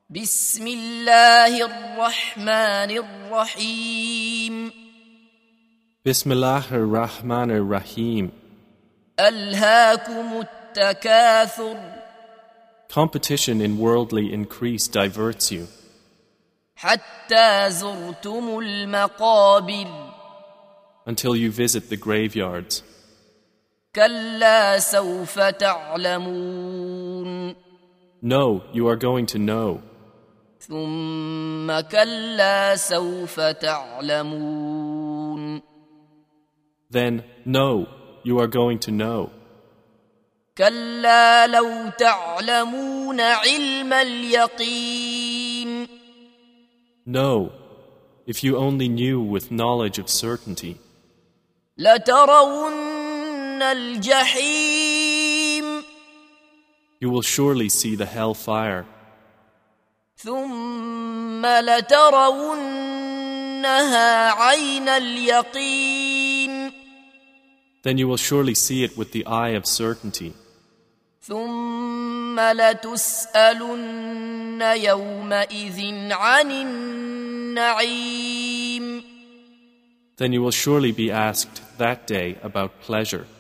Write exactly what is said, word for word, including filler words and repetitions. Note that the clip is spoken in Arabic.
بسم الله الرحمن الرحيم Bismillah ar-Rahman ar-Rahim. ألهاكم التكاثر Competition in worldly increase diverts you, حتى زرتم المقابر until you visit the graveyards. كلا سوف تعلمون No, you are going to know. ثم كلا سوف تعلمون Then, no, you are going to know. كلا لو تعلمون علم اليقين No, if you only knew with knowledge of certainty, لترون الجحيم you will surely see the hell fire. ثم لترونها عين اليقين Then you will surely see it with the eye of certainty. ثم لتسألن يومئذ عن النعيم Then you will surely be asked that day about pleasure.